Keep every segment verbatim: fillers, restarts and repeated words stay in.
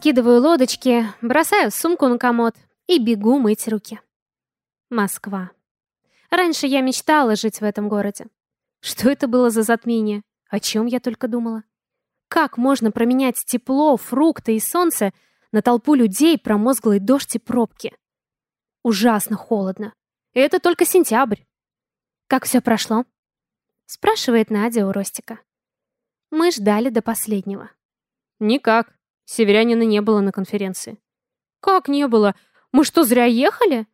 Раскидываю лодочки, бросаю сумку на комод и бегу мыть руки. Москва. Раньше я мечтала жить в этом городе. Что это было за затмение? О чем я только думала? Как можно променять тепло, фрукты и солнце на толпу людей, промозглый дождь и пробки? Ужасно холодно. И это только сентябрь. Как все прошло? Спрашивает Надя у Ростика. Мы ждали до последнего. Никак. Северянина не было на конференции. Как не было? Мы что, зря ехали?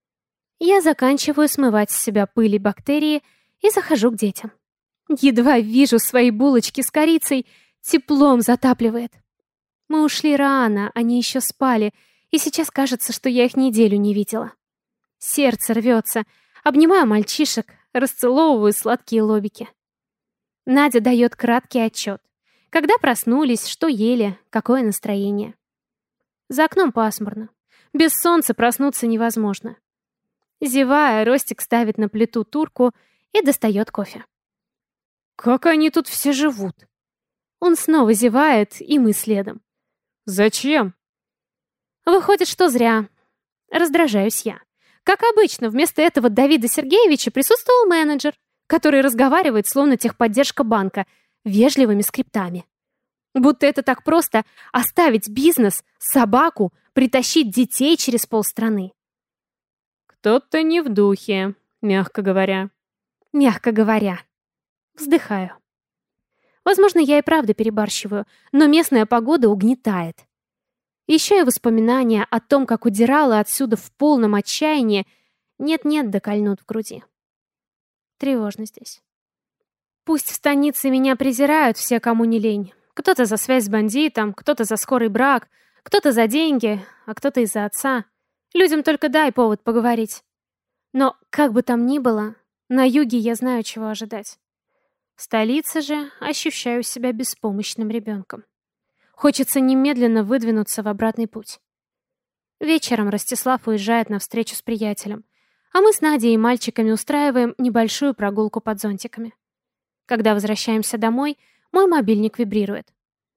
Я заканчиваю смывать с себя пыль и бактерии и захожу к детям. Едва вижу свои булочки с корицей, теплом затапливает. Мы ушли рано, они еще спали, и сейчас кажется, что я их неделю не видела. Сердце рвется, обнимаю мальчишек, расцеловываю сладкие лобики. Надя дает краткий отчет. Когда проснулись, что ели, какое настроение. За окном пасмурно. Без солнца проснуться невозможно. Зевая, Ростик ставит на плиту турку и достает кофе. Как они тут все живут? Он снова зевает, и мы следом. Зачем? Выходит, что зря. Раздражаюсь я. Как обычно, вместо этого Давида Сергеевича присутствовал менеджер, который разговаривает, словно техподдержка банка, вежливыми скриптами. Будто это так просто оставить бизнес, собаку, притащить детей через полстраны. Кто-то не в духе, мягко говоря. Мягко говоря. Вздыхаю. Возможно, я и правда перебарщиваю, но местная погода угнетает. Еще и воспоминания о том, как удирала отсюда в полном отчаянии, нет-нет, да кольнут в груди. Тревожно здесь. Пусть в станице меня презирают все, кому не лень. Кто-то за связь с бандитом, кто-то за скорый брак, кто-то за деньги, а кто-то из-за отца. Людям только дай повод поговорить. Но, как бы там ни было, на юге я знаю, чего ожидать. В столице же ощущаю себя беспомощным ребенком. Хочется немедленно выдвинуться в обратный путь. Вечером Ростислав уезжает на встречу с приятелем, а мы с Надей и мальчиками устраиваем небольшую прогулку под зонтиками. Когда возвращаемся домой, мой мобильник вибрирует.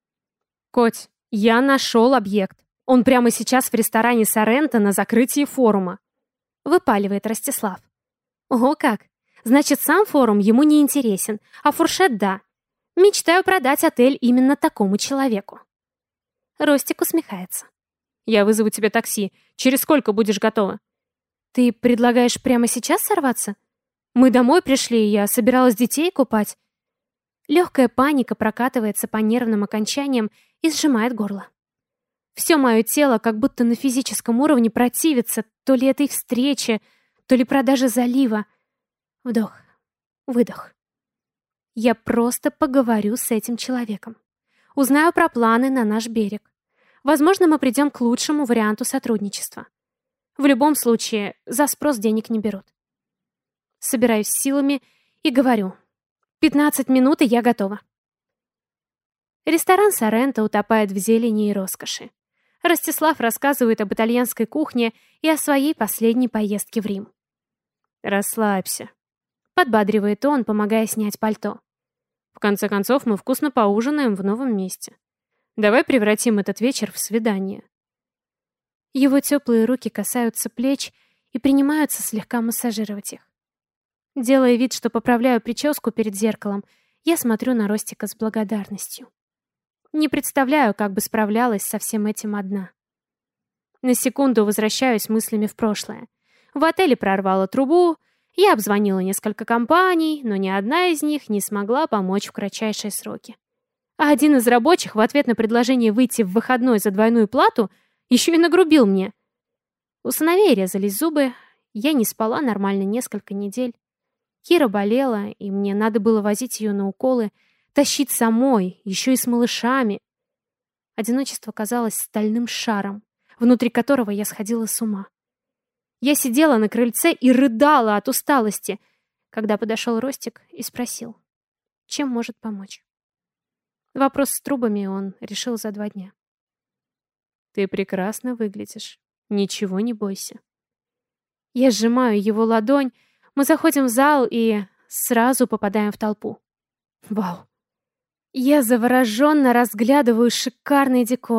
«Коть, я нашел объект. Он прямо сейчас в ресторане Соренто на закрытии форума», — выпаливает Ростислав. «Ого как! Значит, сам форум ему не интересен, а фуршет — да. Мечтаю продать отель именно такому человеку». Ростик усмехается. «Я вызову тебе такси. Через сколько будешь готова?» «Ты предлагаешь прямо сейчас сорваться? Мы домой пришли, и я собиралась детей купать». Легкая паника прокатывается по нервным окончаниям и сжимает горло. Все мое тело как будто на физическом уровне противится то ли этой встрече, то ли продаже залива. Вдох, выдох. Я просто поговорю с этим человеком. Узнаю про планы на наш берег. Возможно, мы придем к лучшему варианту сотрудничества. В любом случае, за спрос денег не берут. Собираюсь силами и говорю: «пятнадцать минут, и я готова». Ресторан Соренто утопает в зелени и роскоши. Ростислав рассказывает об итальянской кухне и о своей последней поездке в Рим. «Расслабься», — подбадривает он, помогая снять пальто. «В конце концов, мы вкусно поужинаем в новом месте. Давай превратим этот вечер в свидание». Его теплые руки касаются плеч и принимаются слегка массажировать их. Делая вид, что поправляю прическу перед зеркалом, я смотрю на Ростика с благодарностью. Не представляю, как бы справлялась со всем этим одна. На секунду возвращаюсь мыслями в прошлое. В отеле прорвало трубу, я обзвонила несколько компаний, но ни одна из них не смогла помочь в кратчайшие сроки. А один из рабочих в ответ на предложение выйти в выходной за двойную плату еще и нагрубил мне. У сыновей резались зубы, я не спала нормально несколько недель. Кира болела, и мне надо было возить ее на уколы, тащить самой, еще и с малышами. Одиночество казалось стальным шаром, внутри которого я сходила с ума. Я сидела на крыльце и рыдала от усталости, когда подошел Ростик и спросил, чем может помочь. Вопрос с трубами он решил за два дня. «Ты прекрасно выглядишь. Ничего не бойся». Я сжимаю его ладонь, мы заходим в зал и сразу попадаем в толпу. Вау! Я завороженно разглядываю шикарный декор,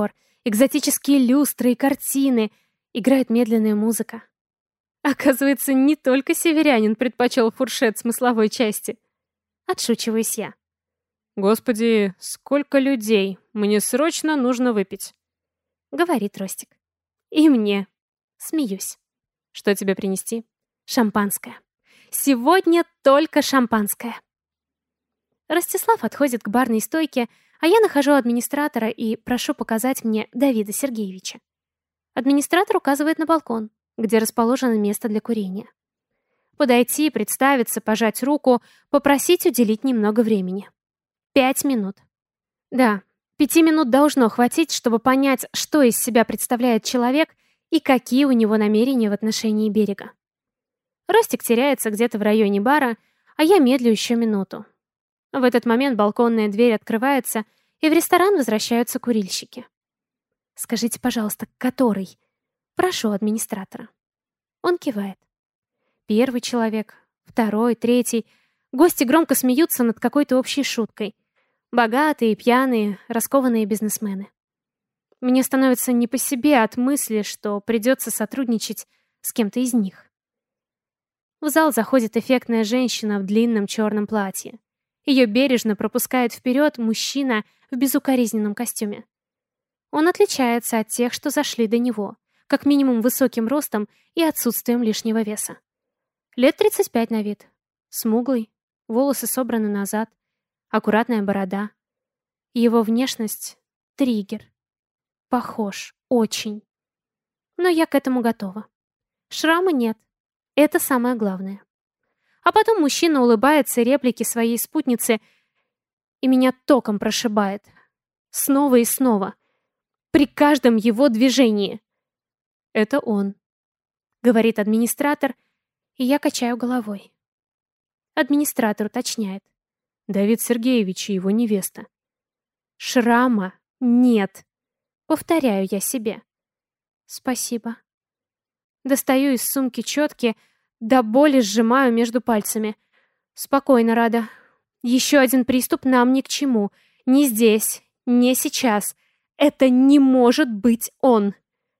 экзотические люстры и картины, играет медленная музыка. Оказывается, не только северянин предпочел фуршет смысловой части. Отшучиваюсь я. «Господи, сколько людей! Мне срочно нужно выпить!» — говорит Ростик. И мне. Смеюсь. «Что тебе принести?» «Шампанское. Сегодня только шампанское». Ростислав отходит к барной стойке, а я нахожу администратора и прошу показать мне Давида Сергеевича. Администратор указывает на балкон, где расположено место для курения. Подойти, представиться, пожать руку, попросить уделить немного времени. Пять минут. Да, пяти минут должно хватить, чтобы понять, что из себя представляет человек и какие у него намерения в отношении берега. Ростик теряется где-то в районе бара, а я медлю еще минуту. В этот момент балконная дверь открывается, и в ресторан возвращаются курильщики. «Скажите, пожалуйста, который?» Прошу администратора. Он кивает. Первый человек, второй, третий. Гости громко смеются над какой-то общей шуткой. Богатые, пьяные, раскованные бизнесмены. Мне становится не по себе от мысли, что придется сотрудничать с кем-то из них. В зал заходит эффектная женщина в длинном черном платье. Ее бережно пропускает вперед мужчина в безукоризненном костюме. Он отличается от тех, что зашли до него, как минимум высоким ростом и отсутствием лишнего веса. Лет тридцать пять на вид. Смуглый, волосы собраны назад, аккуратная борода. Его внешность — триггер. Похож, очень. Но я к этому готова. Шрама нет. Это самое главное. А потом мужчина улыбается реплике своей спутницы, и меня током прошибает. Снова и снова. При каждом его движении. «Это он», — говорит администратор, и я качаю головой. Администратор уточняет. «Давид Сергеевич и его невеста». «Шрама нет», — повторяю я себе. «Спасибо». Достаю из сумки четки, до боли сжимаю между пальцами. Спокойно, Рада. Еще один приступ нам ни к чему. Не здесь, не сейчас. Это не может быть он.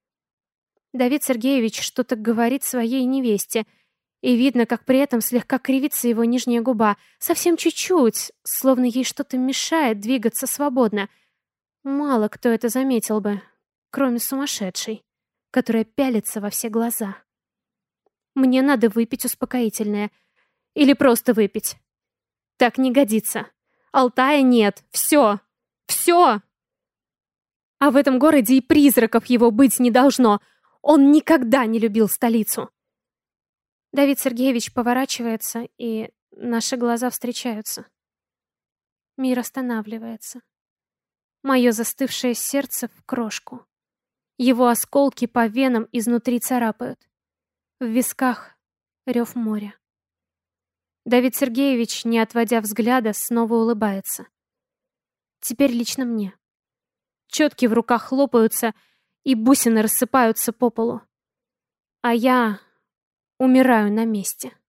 Давид Сергеевич что-то говорит своей невесте, и видно, как при этом слегка кривится его нижняя губа. Совсем чуть-чуть, словно ей что-то мешает двигаться свободно. Мало кто это заметил бы, кроме сумасшедшей, которая пялится во все глаза. Мне надо выпить успокоительное. Или просто выпить. Так не годится. Алтая нет. Все. Все. А в этом городе и призраков его быть не должно. Он никогда не любил столицу. Давид Сергеевич поворачивается, и наши глаза встречаются. Мир останавливается. Мое застывшее сердце в крошку. Его осколки по венам изнутри царапают. В висках рев моря. Давид Сергеевич, не отводя взгляда, снова улыбается. Теперь лично мне. Четки в руках хлопаются, и бусины рассыпаются по полу. А я умираю на месте.